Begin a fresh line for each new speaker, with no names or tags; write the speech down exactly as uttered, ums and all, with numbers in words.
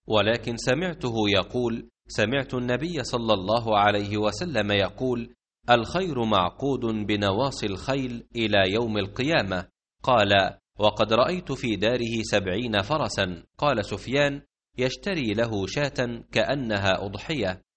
ولكن سمعته يقول: سمعت النبي صلى الله عليه وسلم يقول: الخير معقود بنواصي الخيل إلى يوم القيامة. قال: وقد رأيت في داره سبعين فرسا. قال سفيان: يشتري له شاة كأنها أضحية.